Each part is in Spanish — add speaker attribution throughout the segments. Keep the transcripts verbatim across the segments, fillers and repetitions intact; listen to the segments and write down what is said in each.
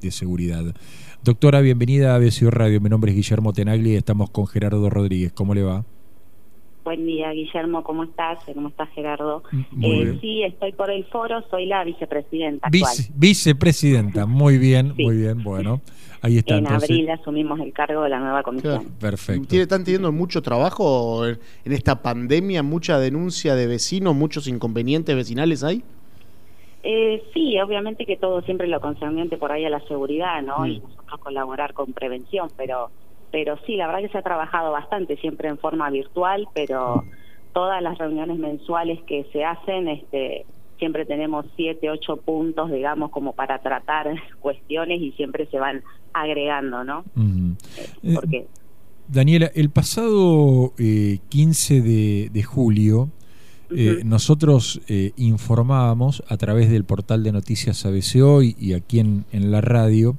Speaker 1: de seguridad. Doctora, bienvenida a B C O Radio. Mi nombre es Guillermo Tenagli y estamos con Gerardo Rodríguez. ¿Cómo le va?
Speaker 2: Buen día, Guillermo, ¿cómo estás? ¿Cómo estás, Gerardo?
Speaker 1: Muy
Speaker 2: eh,
Speaker 1: bien.
Speaker 2: Sí, estoy por el foro, soy la vicepresidenta
Speaker 1: Vice,
Speaker 2: actual.
Speaker 1: Vicepresidenta, muy bien,
Speaker 2: Sí.
Speaker 1: muy bien, bueno, ahí está.
Speaker 2: En
Speaker 1: entonces.
Speaker 2: abril asumimos el cargo de la nueva comisión.
Speaker 3: Claro.
Speaker 1: Perfecto.
Speaker 3: ¿Tiene, ¿Están teniendo mucho trabajo en, en esta pandemia? ¿Mucha denuncia de vecinos? ¿Muchos inconvenientes vecinales hay?
Speaker 2: Eh, sí, obviamente que todo siempre lo concerniente por ahí a la seguridad, ¿no?
Speaker 3: Mm.
Speaker 2: Y nosotros colaborar con prevención, pero pero sí, la verdad que se ha trabajado bastante, siempre en forma virtual, pero todas las reuniones mensuales que se hacen, este, siempre tenemos siete, ocho puntos, digamos, como para tratar cuestiones y siempre se van agregando, ¿no?
Speaker 1: Uh-huh.
Speaker 2: Eh, porque
Speaker 1: eh, Daniela, el pasado eh, quince de julio, eh, uh-huh. nosotros eh, informábamos a través del portal de noticias A B C Hoy y aquí en, en la radio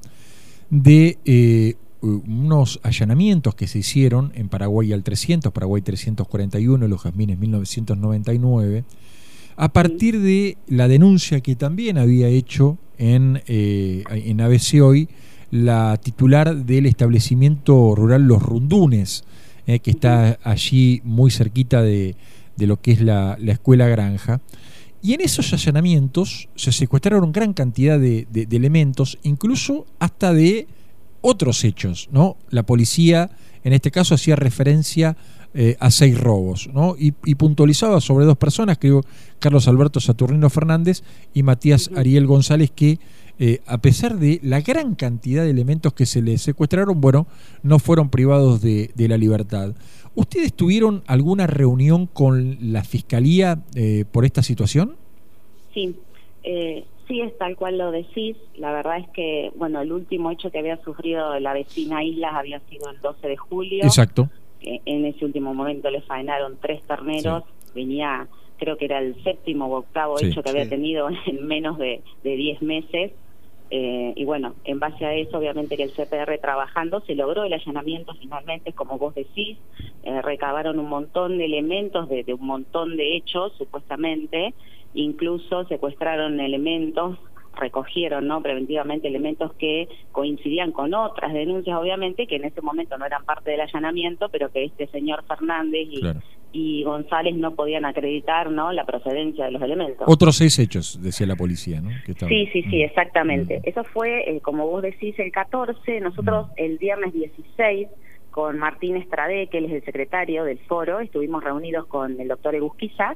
Speaker 1: de eh, unos allanamientos que se hicieron en Paraguay al trescientos, Paraguay trescientos cuarenta y uno, Los Jazmines mil novecientos noventa y nueve, a partir de la denuncia que también había hecho en, eh, en A B C Hoy la titular del establecimiento rural Los Rundunes, eh, que está allí muy cerquita de, de lo que es la, la escuela granja. Y en esos allanamientos se secuestraron gran cantidad de, de, de elementos, incluso hasta de otros hechos, ¿no? La policía, en este caso, hacía referencia eh, a seis robos, ¿no? Y, y puntualizaba sobre dos personas, creo, Carlos Alberto Saturnino Fernández y Matías uh-huh. Ariel González, que eh, a pesar de la gran cantidad de elementos que se les secuestraron, bueno, no fueron privados de, de la libertad. ¿Ustedes tuvieron alguna reunión con la Fiscalía eh, por esta situación?
Speaker 2: Sí, eh, sí, es tal cual lo decís. La verdad es que, bueno, el último hecho que había sufrido la vecina Islas había sido el doce de julio.
Speaker 1: Exacto.
Speaker 2: En ese último momento le faenaron tres terneros. Sí. Venía, creo que era el séptimo o octavo sí, hecho que sí. había tenido en menos de, de diez meses. Eh, y bueno, en base a eso, obviamente que el C P R trabajando, se logró el allanamiento finalmente, como vos decís, eh, recabaron un montón de elementos de, de un montón de hechos, supuestamente, incluso secuestraron elementos, recogieron, ¿no?, preventivamente elementos que coincidían con otras denuncias, obviamente, que en ese momento no eran parte del allanamiento, pero que este señor Fernández y, claro. y González no podían acreditar, ¿no?, la procedencia de los elementos.
Speaker 1: Otros seis hechos, decía la policía, ¿no? Que estaban...
Speaker 2: Sí, sí, sí,
Speaker 1: mm.
Speaker 2: exactamente.
Speaker 1: Mm.
Speaker 2: Eso fue, eh, como vos decís, el catorce, nosotros mm. el viernes dieciséis, con Martín Estradé, que él es el secretario del foro, estuvimos reunidos con el doctor Egusquiza,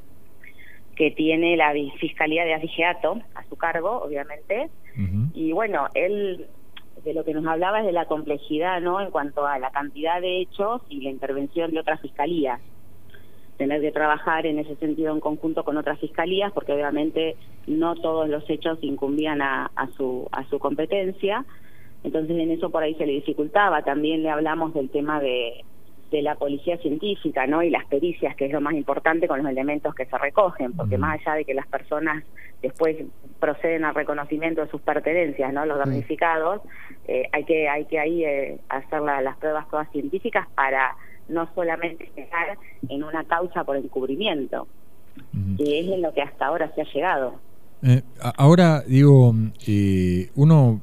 Speaker 2: que tiene la Fiscalía de Avigeato a su cargo, obviamente, uh-huh. y bueno, él de lo que nos hablaba es de la complejidad, ¿no?, en cuanto a la cantidad de hechos y la intervención de otras fiscalías. Tener que trabajar en ese sentido en conjunto con otras fiscalías, porque obviamente no todos los hechos incumbían a, a su a su competencia, entonces en eso por ahí se le dificultaba. También le hablamos del tema de de la policía científica, ¿no?, y las pericias, que es lo más importante con los elementos que se recogen, porque uh-huh. más allá de que las personas después proceden al reconocimiento de sus pertenencias, ¿no?, los damnificados, eh, hay que hay que ahí eh, hacer la, las pruebas todas científicas para no solamente llegar en una causa por encubrimiento, uh-huh. que es en lo que hasta ahora se ha llegado.
Speaker 1: Eh, ahora, digo, eh, uno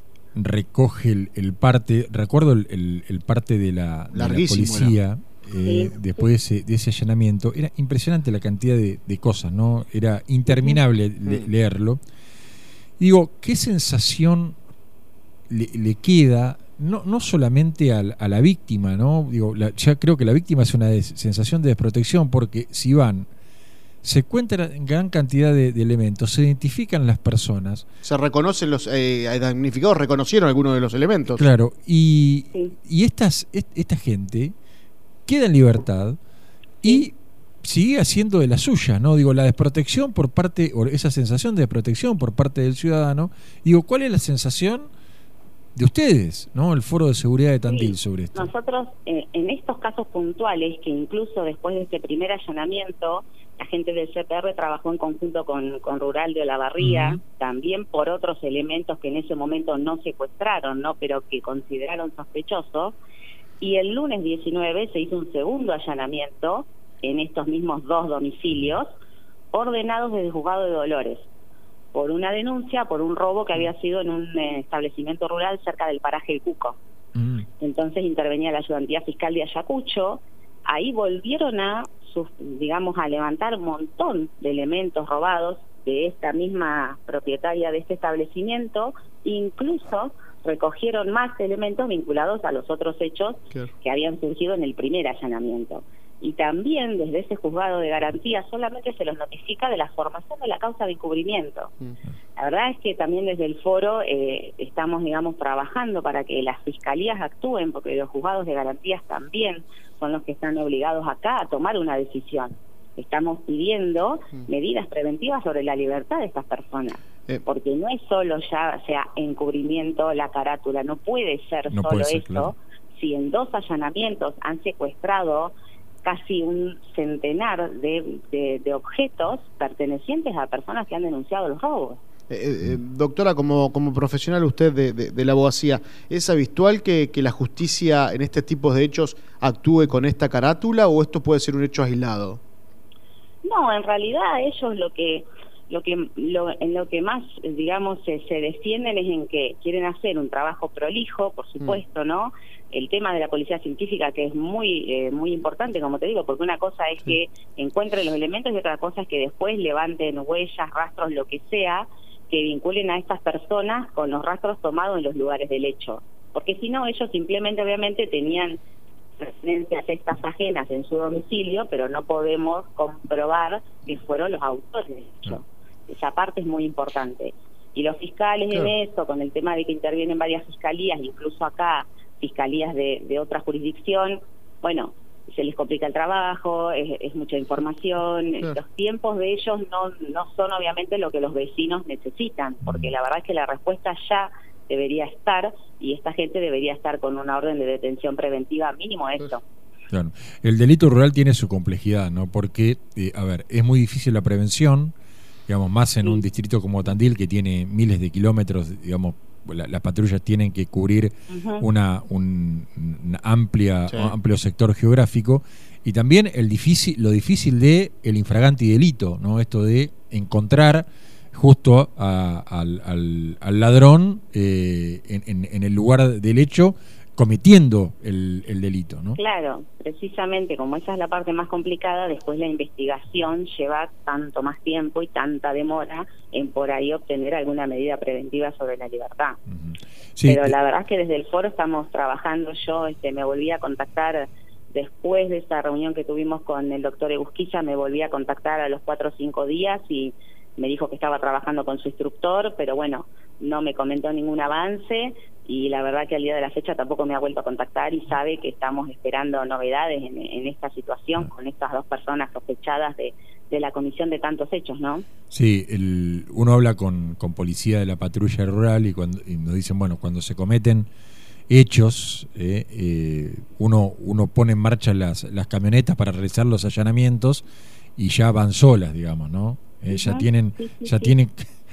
Speaker 1: recoge el, el parte, recuerdo el, el, el parte de la, de la policía eh, sí, después sí. De, ese, de ese allanamiento, era impresionante la cantidad de, de cosas, ¿no? Era interminable uh-huh. le, leerlo. Digo, ¿qué sensación le, le queda, no, no solamente a, a la víctima, ¿no? Digo, la, ya creo que la víctima es una des, sensación de desprotección, porque si van, se cuenta gran cantidad de, de elementos, se identifican las personas.
Speaker 3: Se reconocen los eh, damnificados, reconocieron algunos de los elementos.
Speaker 1: Claro, y, sí. y estas, esta gente queda en libertad y sigue haciendo de la suya, ¿no? Digo, la desprotección por parte, o esa sensación de desprotección por parte del ciudadano. Digo, ¿cuál es la sensación de ustedes, ¿no?, el Foro de Seguridad de Tandil, sí, sobre esto?
Speaker 2: Nosotros, eh, en estos casos puntuales, que incluso después de este primer allanamiento, la gente del C P R trabajó en conjunto con, con Rural de Olavarría, uh-huh. también por otros elementos que en ese momento no secuestraron, ¿no?, pero que consideraron sospechosos, y el lunes diecinueve se hizo un segundo allanamiento en estos mismos dos domicilios, ordenados desde el Juzgado de Dolores. por una denuncia por un robo que había sido en un eh, establecimiento rural cerca del paraje El Cuco. Mm. Entonces intervenía la ayudantía fiscal de Ayacucho. Ahí volvieron a, sus, digamos, a levantar un montón de elementos robados de esta misma propietaria de este establecimiento. Incluso recogieron más elementos vinculados a los otros hechos claro. que habían surgido en el primer allanamiento. Y también desde ese juzgado de garantía solamente se los notifica de la formación de la causa de encubrimiento. Uh-huh. La verdad es que también desde el foro eh, estamos, digamos, trabajando para que las fiscalías actúen, porque los juzgados de garantías también son los que están obligados acá a tomar una decisión. Estamos pidiendo uh-huh. medidas preventivas sobre la libertad de estas personas. Eh. Porque no es solo ya, o sea, encubrimiento, la carátula, no puede ser no solo puede ser, eso. Claro. Si en dos allanamientos han secuestrado casi un centenar de, de, de objetos pertenecientes a personas que han denunciado los robos.
Speaker 3: Eh, eh, doctora, como, como profesional usted de, de, de la abogacía, ¿es habitual que, que la justicia en este tipo de hechos actúe con esta carátula o esto puede ser un hecho aislado?
Speaker 2: No, en realidad ellos lo que lo que lo, en lo que más, digamos, se, se defienden es en que quieren hacer un trabajo prolijo, por supuesto, mm. ¿no? El tema de la policía científica, que es muy eh, muy importante, como te digo, porque una cosa es sí. que encuentren los elementos y otra cosa es que después levanten huellas, rastros, lo que sea, que vinculen a estas personas con los rastros tomados en los lugares del hecho. Porque si no, ellos simplemente, obviamente, tenían residencias estas ajenas en su domicilio, pero no podemos comprobar que fueron los autores del hecho. No. Esa parte es muy importante. Y los fiscales claro. en eso, con el tema de que intervienen varias fiscalías, incluso acá, fiscalías de, de otra jurisdicción, bueno, se les complica el trabajo, es, es mucha información, claro. los tiempos de ellos no, no son obviamente lo que los vecinos necesitan, porque la verdad es que la respuesta ya debería estar, y esta gente debería estar con una orden de detención preventiva, mínimo eso.
Speaker 1: Claro. El delito rural tiene su complejidad, ¿no? Porque, eh, a ver, es muy difícil la prevención, digamos, más en sí. un distrito como Tandil, que tiene miles de kilómetros, digamos, la, las patrullas tienen que cubrir uh-huh. una, un, una amplia, sí. un amplio sector geográfico, y también el difícil, lo difícil de el infraganti delito, ¿no? Esto de encontrar justo a, al, al, al ladrón eh, en, en, en el lugar del hecho, cometiendo el, el delito, ¿no?
Speaker 2: Claro, precisamente como esa es la parte más complicada, después la investigación lleva tanto más tiempo y tanta demora en por ahí obtener alguna medida preventiva sobre la libertad. Uh-huh. Sí, Pero eh... la verdad es que desde el foro estamos trabajando. Yo este, me volví a contactar después de esa reunión que tuvimos con el doctor Egusquiza, me volví a contactar a los cuatro o cinco días y me dijo que estaba trabajando con su instructor, pero bueno, no me comentó ningún avance. Y la verdad que al día de la fecha tampoco me ha vuelto a contactar y sabe que estamos esperando novedades en, en esta situación con estas dos personas sospechadas de, de la comisión de tantos hechos, ¿no?
Speaker 1: Sí, el, uno habla con, con policía de la patrulla rural y, cuando, y nos dicen, bueno, cuando se cometen hechos, eh, eh, uno, uno pone en marcha las, las camionetas para realizar los allanamientos y ya van solas, digamos, ¿no? Eh, uh-huh. Ya tienen... Sí, sí, ya sí. tienen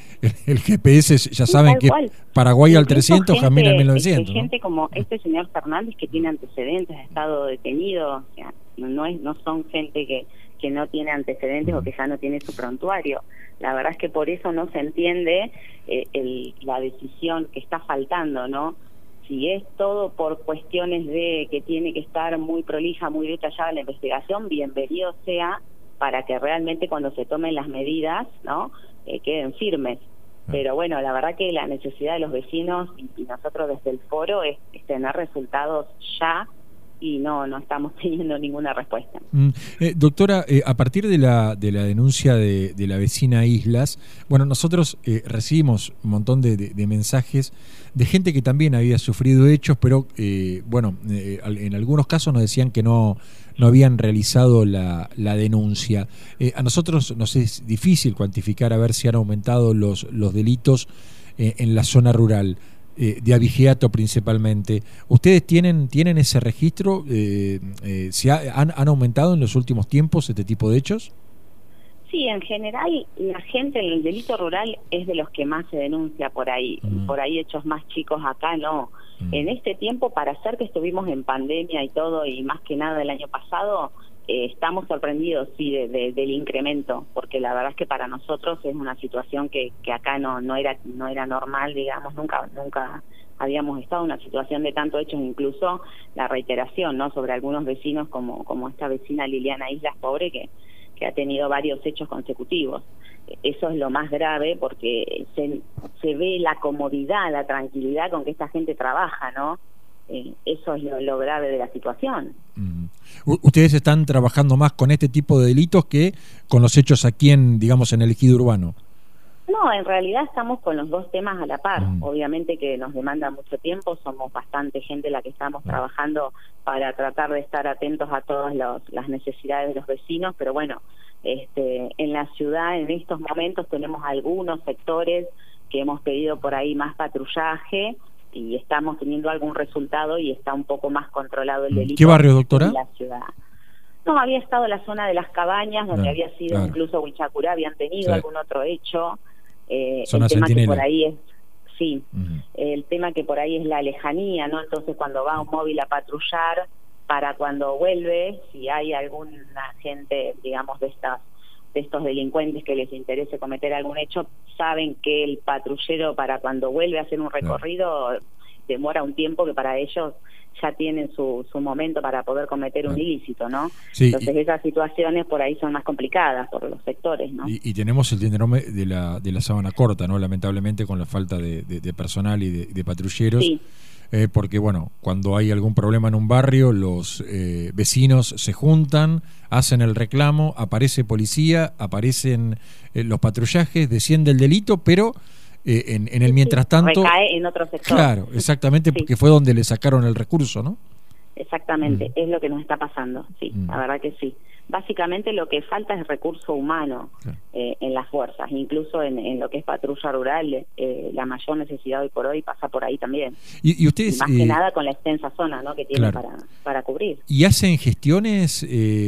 Speaker 1: el G P S, ya saben sí, que cual. Paraguay al trescientos, Jamil al mil novecientos.
Speaker 2: Hay gente ¿no? como este señor Fernández que tiene antecedentes, ha estado detenido, o sea, no es no son gente que, que no tiene antecedentes mm. o que ya no tiene su prontuario. La verdad es que por eso no se entiende eh, el, la decisión que está faltando, ¿no? Si es todo por cuestiones de que tiene que estar muy prolija, muy detallada la investigación, bienvenido sea, para que realmente cuando se tomen las medidas, ¿no? Eh, queden firmes. Pero bueno, la verdad que la necesidad de los vecinos y, y nosotros desde el foro es, es tener resultados ya, y no no estamos teniendo ninguna respuesta.
Speaker 1: Mm. Eh, doctora, eh, a partir de la de la denuncia de, de la vecina Islas, bueno, nosotros eh, recibimos un montón de, de, de mensajes de gente que también había sufrido hechos, pero eh, bueno, eh, en algunos casos nos decían que no no habían realizado la, la denuncia. Eh, a nosotros nos es difícil cuantificar a ver si han aumentado los, los delitos eh, en la zona rural, eh, de abigeato principalmente. ¿Ustedes tienen tienen ese registro? Eh, eh, ¿se ha, han, ¿Han aumentado en los últimos tiempos este tipo de hechos?
Speaker 2: Sí, en general la gente en el delito rural es de los que más se denuncia por ahí. Mm. Por ahí hechos más chicos acá no. Mm. En este tiempo, para hacer que estuvimos en pandemia y todo, y más que nada el año pasado, eh, estamos sorprendidos, sí, de, de, del incremento, porque la verdad es que para nosotros es una situación que, que acá no, no era no era normal, digamos, nunca nunca habíamos estado en una situación de tantos hechos, incluso la reiteración, ¿no?, sobre algunos vecinos, como, como esta vecina Liliana Islas, pobre, que, que ha tenido varios hechos consecutivos. Eso es lo más grave, porque se, se ve la comodidad, la tranquilidad con que esta gente trabaja, ¿no? Eh, eso es lo, lo grave de la situación.
Speaker 1: Mm. Ustedes están trabajando más con este tipo de delitos que con los hechos aquí en, digamos, en el ejido urbano.
Speaker 2: No, en realidad estamos con los dos temas a la par.
Speaker 1: Mm.
Speaker 2: Obviamente que nos demanda mucho tiempo, somos bastante gente la que estamos mm. trabajando para tratar de estar atentos a todas los, las necesidades de los vecinos, pero bueno, este, en la ciudad en estos momentos tenemos algunos sectores que hemos pedido por ahí más patrullaje y estamos teniendo algún resultado y está un poco más controlado el delito.
Speaker 1: ¿Qué barrio, doctora?
Speaker 2: En la ciudad. No, había estado la zona de las Cabañas, donde
Speaker 1: claro,
Speaker 2: había sido
Speaker 1: claro.
Speaker 2: incluso Huichacurá, habían tenido
Speaker 1: sí.
Speaker 2: algún otro hecho. Eh,
Speaker 1: Zona
Speaker 2: el tema
Speaker 1: Centinela.
Speaker 2: que por ahí es, sí,
Speaker 1: uh-huh.
Speaker 2: el tema que por ahí es la lejanía, ¿no? Entonces cuando va un móvil a patrullar, para cuando vuelve, si hay alguna gente, digamos, de estas de estos delincuentes que les interese cometer algún hecho, saben que el patrullero para cuando vuelve a hacer un recorrido claro. demora un tiempo que para ellos ya tienen su, su momento para poder cometer un ilícito, ¿no?
Speaker 1: Sí,
Speaker 2: Entonces
Speaker 1: y,
Speaker 2: esas situaciones por ahí son más complicadas por los sectores, ¿no?
Speaker 1: Y, y tenemos el síndrome de la de la sábana corta, ¿no? Lamentablemente con la falta de, de, de personal y de, de patrulleros. Sí. Eh, porque bueno, cuando hay algún problema en un barrio, los eh, vecinos se juntan, hacen el reclamo, aparece policía, aparecen eh, los patrullajes, desciende el delito, pero eh, en, en el mientras tanto
Speaker 2: recae en otro sector.
Speaker 1: Claro, exactamente, sí. porque fue donde le sacaron el recurso, ¿no?
Speaker 2: Exactamente,
Speaker 1: mm.
Speaker 2: es lo que nos está pasando, sí, mm. la verdad que sí. Básicamente lo que falta es recurso humano claro. eh, en las fuerzas, incluso en, en lo que es patrulla rural, eh, la mayor necesidad hoy por hoy pasa por ahí también.
Speaker 1: Y, y ustedes,
Speaker 2: y más
Speaker 1: eh,
Speaker 2: que nada con la extensa zona, ¿no?, que tienen
Speaker 1: claro.
Speaker 2: para, para cubrir.
Speaker 1: ¿Y hacen gestiones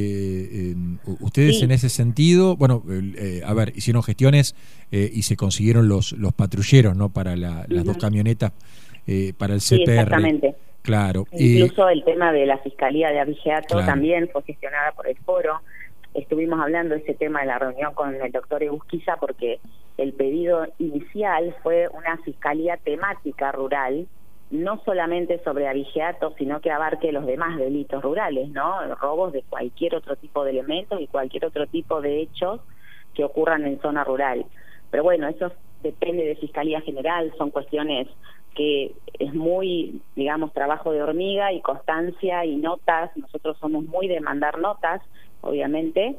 Speaker 1: eh, en, ustedes sí. en ese sentido? Bueno, eh, a ver, hicieron gestiones eh, y se consiguieron los, los patrulleros, ¿no?, para la, las uh-huh. dos camionetas eh, para el C P R.
Speaker 2: Sí, exactamente.
Speaker 1: Claro.
Speaker 2: Incluso
Speaker 1: eh,
Speaker 2: el tema de la Fiscalía de Avigeato
Speaker 1: claro.
Speaker 2: también fue gestionada por el foro. Estuvimos hablando de ese tema en la reunión con el doctor Egusquiza porque el pedido inicial fue una fiscalía temática rural, no solamente sobre abigeato, sino que abarque los demás delitos rurales, ¿no? Robos de cualquier otro tipo de elementos y cualquier otro tipo de hechos que ocurran en zona rural. Pero bueno, eso depende de Fiscalía General, son cuestiones que es muy, digamos, trabajo de hormiga y constancia y notas. Nosotros somos muy de mandar notas, obviamente,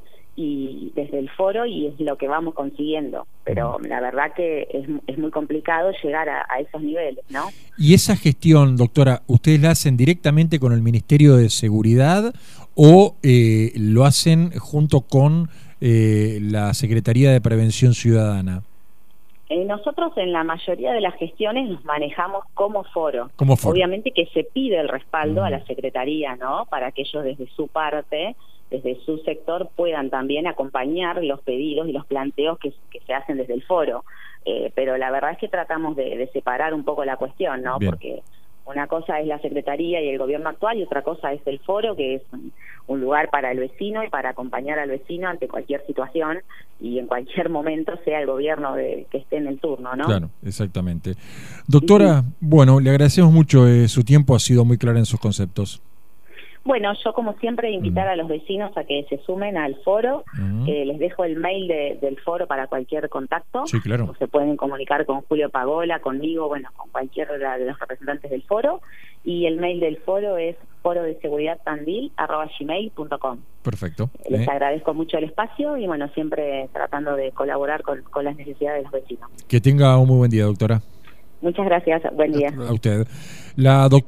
Speaker 2: y desde el foro, y es lo que vamos consiguiendo. Pero la verdad que es, es muy complicado llegar a, a esos niveles, ¿no?
Speaker 1: ¿Y esa gestión, doctora, ustedes la hacen directamente con el Ministerio de Seguridad o eh, lo hacen junto con eh, la Secretaría de Prevención Ciudadana?
Speaker 2: Eh, nosotros en la mayoría de las gestiones nos manejamos como foro.
Speaker 1: Como foro.
Speaker 2: Obviamente que se pide el respaldo
Speaker 1: mm.
Speaker 2: a la Secretaría, ¿no?, para que ellos desde su parte, desde su sector, puedan también acompañar los pedidos y los planteos que, que se hacen desde el foro. Eh, pero la verdad es que tratamos de, de separar un poco la cuestión, ¿no?
Speaker 1: Bien.
Speaker 2: Porque una cosa es la Secretaría y el gobierno actual y otra cosa es el foro, que es un, un lugar para el vecino y para acompañar al vecino ante cualquier situación y en cualquier momento, sea el gobierno de, que esté en el turno, ¿no?
Speaker 1: Claro, exactamente. Doctora, sí. bueno, le agradecemos mucho eh, su tiempo, ha sido muy clara en sus conceptos.
Speaker 2: Bueno, yo como siempre invitar uh-huh. a los vecinos a que se sumen al foro, uh-huh. eh, les dejo el mail de, del foro para cualquier contacto.
Speaker 1: Sí, claro.
Speaker 2: O se pueden comunicar con Julio Pagola, conmigo, bueno, con cualquiera de los representantes del foro, y el mail del foro es foro de seguridad tandil arroba gmail punto com.
Speaker 1: Perfecto.
Speaker 2: Les
Speaker 1: eh.
Speaker 2: agradezco mucho el espacio y bueno, siempre tratando de colaborar con, con las necesidades de los vecinos.
Speaker 1: Que tenga un muy buen día, doctora.
Speaker 2: Muchas gracias, buen día.
Speaker 1: A usted. La doctora